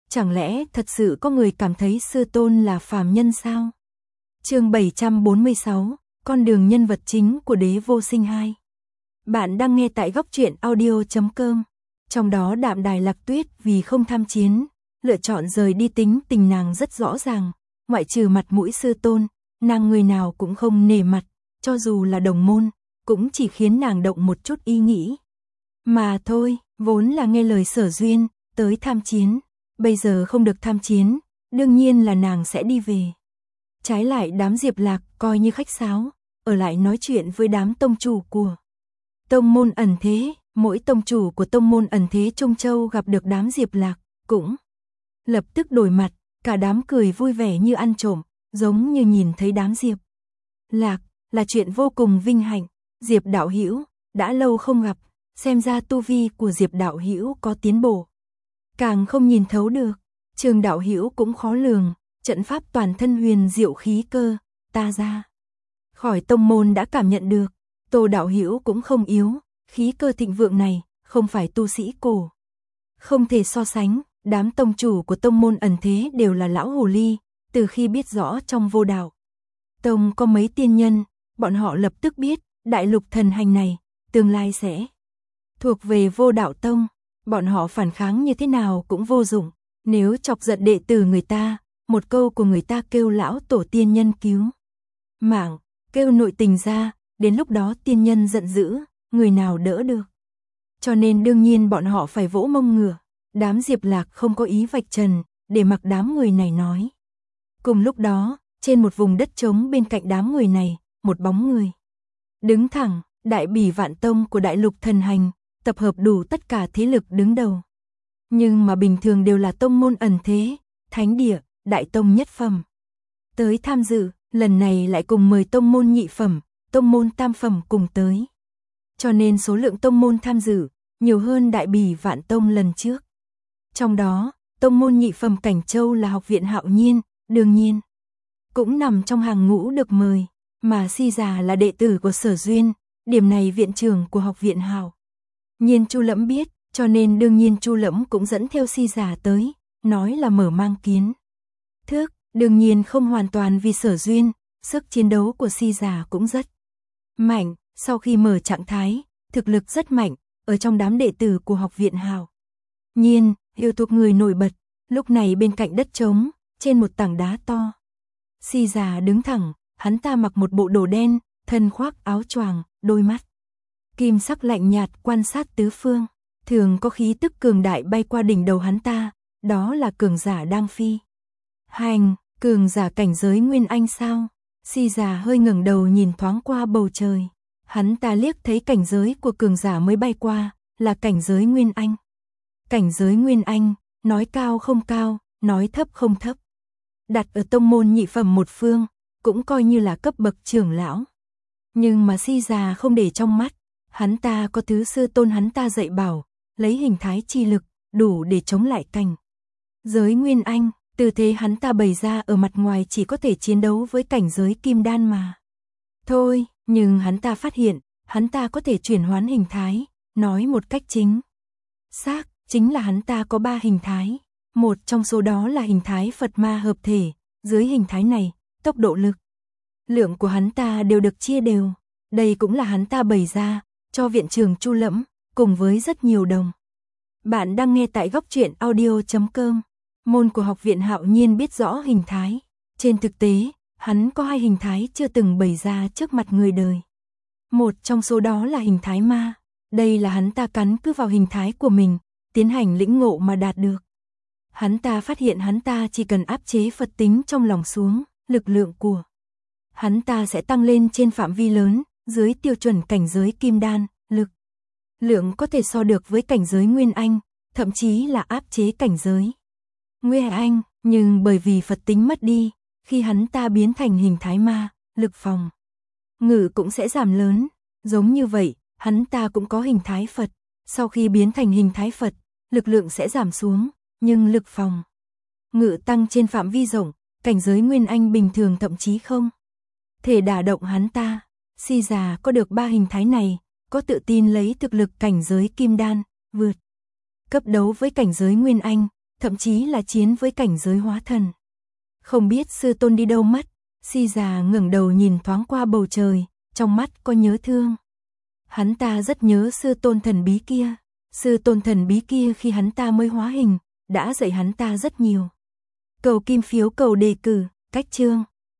Chẳng lẽ thật sự có người cảm thấy sư tôn là phàm nhân sao? Chương 746, con đường nhân vật chính của Đế Vô Sinh 2. Bạn đang nghe tại góc truyện audio.com. Trong đó Đạm Đài Lạc Tuyết vì không tham chiến, lựa chọn rời đi, tính tình nàng rất rõ ràng, ngoại trừ mặt mũi sư tôn, nàng người nào cũng không nể mặt, cho dù là đồng môn, cũng chỉ khiến nàng động một chút ý nghĩ. Mà thôi, vốn là nghe lời Sở Duyên, tới tham chiến, bây giờ không được tham chiến, đương nhiên là nàng sẽ đi về. Trái lại đám Diệp Lạc coi như khách sáo, ở lại nói chuyện với đám tông chủ của tông môn ẩn thế. Mỗi tông chủ của tông môn ẩn thế Trung Châu gặp được đám Diệp Lạc, cũng lập tức đổi mặt, cả đám cười vui vẻ như ăn trộm, giống như nhìn thấy đám Diệp Lạc, là chuyện vô cùng vinh hạnh. Diệp đạo hữu, đã lâu không gặp, xem ra tu vi của Diệp đạo hữu có tiến bộ. Càng không nhìn thấu được, Trường đạo hữu cũng khó lường, trận pháp toàn thân huyền diệu khí cơ, ta ra khỏi tông môn đã cảm nhận được. Tô đạo hữu cũng không yếu, khí cơ thịnh vượng này, không phải tu sĩ cổ không thể so sánh. Đám tông chủ của tông môn ẩn thế đều là lão hồ ly, từ khi biết rõ trong Vô Đạo tông có mấy tiên nhân, bọn họ lập tức biết, đại lục thần hành này, tương lai sẽ thuộc về Vô Đạo tông, bọn họ phản kháng như thế nào cũng vô dụng, nếu chọc giận đệ tử người ta, một câu của người ta kêu lão tổ tiên nhân cứu mạng, kêu nội tình ra, đến lúc đó tiên nhân giận dữ, người nào đỡ được. Cho nên đương nhiên bọn họ phải vỗ mông ngựa. Đám Diệp Lạc không có ý vạch trần, để mặc đám người này nói. Cùng lúc đó, trên một vùng đất trống bên cạnh đám người này, một bóng người đứng thẳng, Đại Bỉ Vạn Tông của đại lục thần hành, tập hợp đủ tất cả thế lực đứng đầu. Nhưng mà bình thường đều là tông môn ẩn thế, thánh địa, đại tông nhất phẩm. Tới tham dự, lần này lại cùng 10 tông môn nhị phẩm, tông môn tam phẩm cùng tới. Cho nên số lượng tông môn tham dự nhiều hơn Đại Bỉ Vạn Tông lần trước. Trong đó, tông môn nhị phẩm Cảnh Châu là Học viện Hạo Nhiên, đương nhiên cũng nằm trong hàng ngũ được mời, mà Si Già là đệ tử của Sở Duyên, điểm này viện trưởng của Học viện Hạo Nhiên Chu Lẫm biết, cho nên đương nhiên Chu Lẫm cũng dẫn theo Si Già tới, nói là mở mang kiến thức, đương nhiên không hoàn toàn vì Sở Duyên, sức chiến đấu của Si Già cũng rất mạnh, sau khi mở trạng thái, thực lực rất mạnh, ở trong đám đệ tử của Học viện Hạo Nhiên, yêu thuộc người nổi bật. Lúc này bên cạnh đất trống, trên một tảng đá to, Si Già đứng thẳng, hắn ta mặc một bộ đồ đen, thân khoác áo choàng, đôi mắt kim sắc lạnh nhạt quan sát tứ phương, thường có khí tức cường đại bay qua đỉnh đầu hắn ta, đó là cường giả đang phi hành, cường giả cảnh giới Nguyên Anh sao? Si Già hơi ngẩng đầu nhìn thoáng qua bầu trời, hắn ta liếc thấy cảnh giới của cường giả mới bay qua, là cảnh giới Nguyên Anh. Cảnh giới Nguyên Anh, nói cao không cao, nói thấp không thấp. Đặt ở tông môn nhị phẩm một phương, cũng coi như là cấp bậc trưởng lão. Nhưng mà Si Già không để trong mắt, hắn ta có thứ sư tôn hắn ta dạy bảo, lấy hình thái chi lực, đủ để chống lại cảnh giới Nguyên Anh, tư thế hắn ta bày ra ở mặt ngoài chỉ có thể chiến đấu với cảnh giới Kim Đan mà thôi, nhưng hắn ta phát hiện, hắn ta có thể chuyển hoán hình thái, nói một cách chính xác, chính là hắn ta có 3 hình thái, một trong số đó là hình thái Phật Ma hợp thể, dưới hình thái này, tốc độ lực lượng của hắn ta đều được chia đều, đây cũng là hắn ta bày ra, cho viện trưởng Chu Lẫm, cùng với rất nhiều đồng. Bạn đang nghe tại góc truyện audio.com, môn của Học viện Hạo Nhiên biết rõ hình thái, trên thực tế, hắn có 2 hình thái chưa từng bày ra trước mặt người đời. Một trong số đó là hình thái ma, đây là hắn ta cắn cứ vào hình thái của mình, tiến hành lĩnh ngộ mà đạt được. Hắn ta phát hiện hắn ta chỉ cần áp chế Phật tính trong lòng xuống, lực lượng của hắn ta sẽ tăng lên trên phạm vi lớn, dưới tiêu chuẩn cảnh giới Kim Đan, lực lượng có thể so được với cảnh giới Nguyên Anh, thậm chí là áp chế cảnh giới Nguyên Anh, nhưng bởi vì Phật tính mất đi, khi hắn ta biến thành hình thái ma, lực phòng ngự cũng sẽ giảm lớn, giống như vậy, hắn ta cũng có hình thái Phật, sau khi biến thành hình thái Phật, lực lượng sẽ giảm xuống, nhưng lực phòng ngự tăng trên phạm vi rộng, cảnh giới Nguyên Anh bình thường thậm chí không thể đả động hắn ta. Si Già có được 3 hình thái này, có tự tin lấy thực lực cảnh giới Kim Đan, vượt cấp đấu với cảnh giới Nguyên Anh, thậm chí là chiến với cảnh giới hóa thần. Không biết sư tôn đi đâu mất, Si già ngẩng đầu nhìn thoáng qua bầu trời, trong mắt có nhớ thương. Hắn ta rất nhớ sư tôn thần bí kia. Sư tôn thần bí kia khi hắn ta mới hóa hình, đã dạy hắn ta rất nhiều. Cầu kim phiếu cầu đề cử, cách chương.